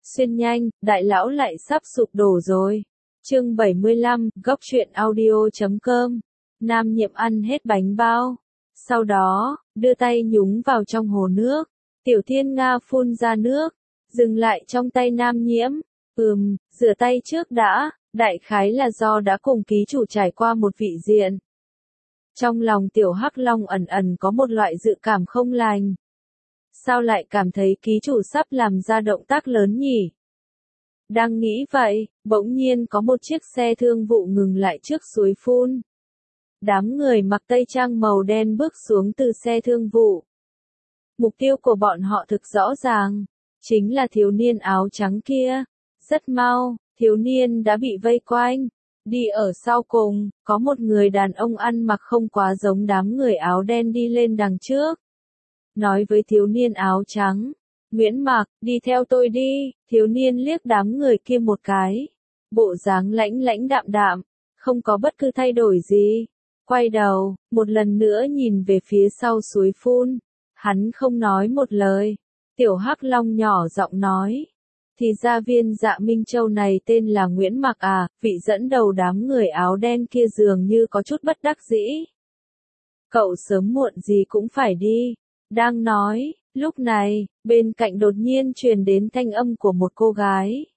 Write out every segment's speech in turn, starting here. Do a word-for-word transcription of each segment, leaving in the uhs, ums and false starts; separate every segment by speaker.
Speaker 1: Xuyên nhanh, đại lão lại sắp sụp đổ rồi. Chương bảy mươi lăm, góc truyện audio chấm com. Nam Nhiễm ăn hết bánh bao. Sau đó, đưa tay nhúng vào trong hồ nước. Tiểu Thiên Nga phun ra nước. Dừng lại trong tay Nam Nhiễm. Ừm, rửa tay trước đã. Đại khái là do đã cùng ký chủ trải qua một vị diện. Trong lòng Tiểu Hắc Long ẩn ẩn có một loại dự cảm không lành. Sao lại cảm thấy ký chủ sắp làm ra động tác lớn nhỉ? Đang nghĩ vậy, bỗng nhiên có một chiếc xe thương vụ ngừng lại trước suối phun. Đám người mặc tây trang màu đen bước xuống từ xe thương vụ. Mục tiêu của bọn họ thực rõ ràng, chính là thiếu niên áo trắng kia. Rất mau, thiếu niên đã bị vây quanh. Đi ở sau cùng, có một người đàn ông ăn mặc không quá giống đám người áo đen đi lên đằng trước. Nói với thiếu niên áo trắng, Nguyễn Mạc, đi theo tôi đi. Thiếu niên liếc đám người kia một cái. Bộ dáng lãnh lãnh đạm đạm, không có bất cứ thay đổi gì. Quay đầu, một lần nữa nhìn về phía sau suối phun. Hắn không nói một lời. Tiểu Hắc Long nhỏ giọng nói. Thì ra viên Dạ Minh Châu này tên là Nguyễn Mạc à, vị dẫn đầu đám người áo đen kia dường như có chút bất đắc dĩ. Cậu sớm muộn gì cũng phải đi. Đang nói, lúc này, bên cạnh đột nhiên truyền đến thanh âm của một cô gái.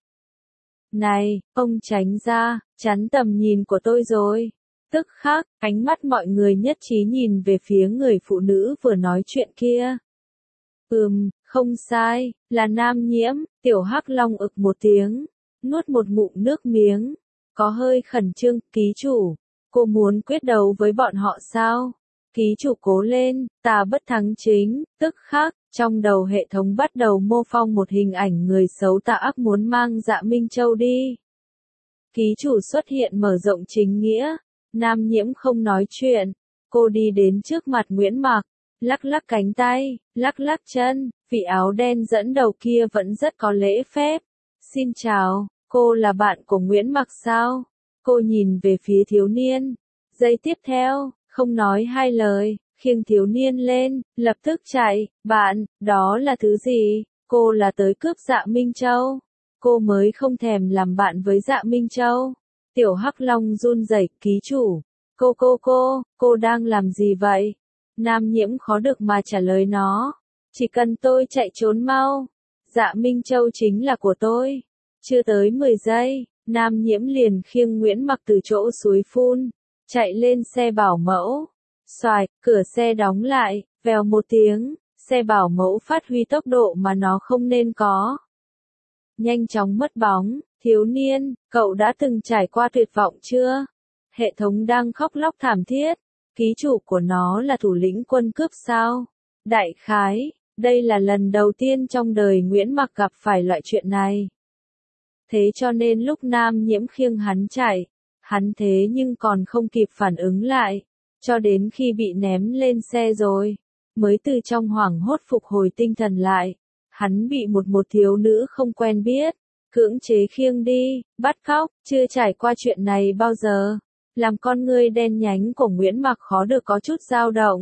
Speaker 1: Này, ông tránh ra, chắn tầm nhìn của tôi rồi. Tức khắc, ánh mắt mọi người nhất trí nhìn về phía người phụ nữ vừa nói chuyện kia. Ừm, không sai, là Nam Nhiễm. Tiểu Hắc Long ực một tiếng, nuốt một ngụm nước miếng, có hơi khẩn trương. Ký chủ, cô muốn quyết đấu với bọn họ sao? Ký chủ cố lên, ta bất thắng chính. Tức khắc, trong đầu hệ thống bắt đầu mô phỏng một hình ảnh người xấu tà ác muốn mang Dạ Minh Châu đi. Ký chủ xuất hiện mở rộng chính nghĩa. Nam Nhiễm không nói chuyện, cô đi đến trước mặt Nguyễn Mạc, lắc lắc cánh tay, lắc lắc chân. Vị áo đen dẫn đầu kia vẫn rất có lễ phép. Xin chào, cô là bạn của Nguyễn Mạc sao? Cô nhìn về phía thiếu niên. Giây tiếp theo, không nói hai lời, khiêng thiếu niên lên, lập tức chạy. Bạn, đó là thứ gì? Cô là tới cướp Dạ Minh Châu. Cô mới không thèm làm bạn với Dạ Minh Châu. Tiểu Hắc Long run rẩy, ký chủ. Cô cô cô, cô đang làm gì vậy? Nam Nhiễm khó được mà trả lời nó. Chỉ cần tôi chạy trốn mau, Dạ Minh Châu chính là của tôi. Chưa tới mười giây, Nam Nhiễm liền khiêng Nguyễn Mạc từ chỗ suối phun, chạy lên xe bảo mẫu. Xoài, cửa xe đóng lại, vèo một tiếng, xe bảo mẫu phát huy tốc độ mà nó không nên có. Nhanh chóng mất bóng. Thiếu niên, cậu đã từng trải qua tuyệt vọng chưa? Hệ thống đang khóc lóc thảm thiết. Ký chủ của nó là thủ lĩnh quân cướp sao? Đại khái, đây là lần đầu tiên trong đời Nguyễn Mạc gặp phải loại chuyện này. Thế cho nên lúc Nam Nhiễm khiêng hắn chạy, hắn thế nhưng còn không kịp phản ứng lại, cho đến khi bị ném lên xe rồi, mới từ trong hoảng hốt phục hồi tinh thần lại. Hắn bị một một thiếu nữ không quen biết cưỡng chế khiêng đi, bắt cóc, chưa trải qua chuyện này bao giờ. Làm con ngươi đen nhánh của Nguyễn Mạc khó được có chút dao động.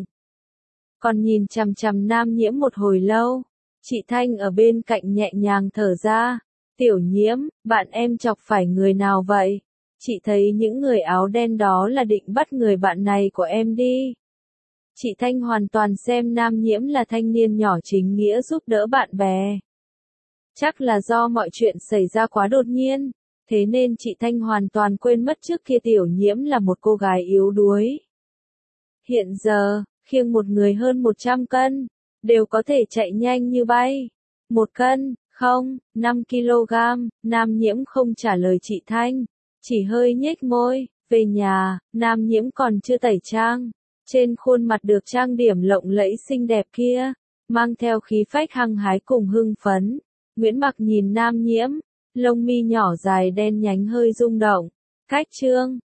Speaker 1: Còn nhìn chằm chằm Nam Nhiễm một hồi lâu, chị Thanh ở bên cạnh nhẹ nhàng thở ra. Tiểu Nhiễm, bạn em chọc phải người nào vậy? Chị thấy những người áo đen đó là định bắt người bạn này của em đi. Chị Thanh hoàn toàn xem Nam Nhiễm là thanh niên nhỏ chính nghĩa giúp đỡ bạn bè. Chắc là do mọi chuyện xảy ra quá đột nhiên, thế nên chị Thanh hoàn toàn quên mất trước kia Tiểu Nhiễm là một cô gái yếu đuối. Hiện giờ, khiêng một người hơn một trăm cân, đều có thể chạy nhanh như bay. Một cân, không, năm ki lô gam, Nam Nhiễm không trả lời chị Thanh, chỉ hơi nhếch môi. Về nhà, Nam Nhiễm còn chưa tẩy trang, trên khuôn mặt được trang điểm lộng lẫy xinh đẹp kia, mang theo khí phách hăng hái cùng hưng phấn. Nguyễn Mạc nhìn Nam Nhiễm, lông mi nhỏ dài đen nhánh hơi rung động. Cách chương,